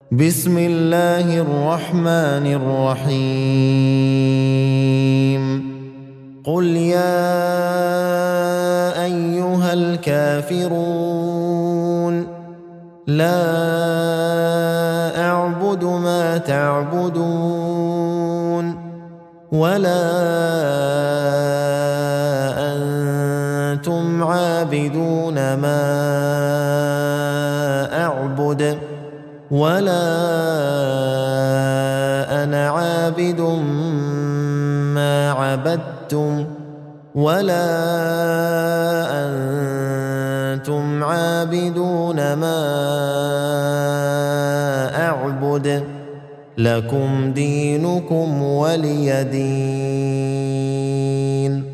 بسم الله الرحمن الرحيم قل يا أيها الكافرون لا أعبد ما تعبدون ولا أنتم عابدون ما أعبد ولا أنا عابد ما عبدتم ولا أنتم عابدون ما أعبد لكم دينكم ولي دين.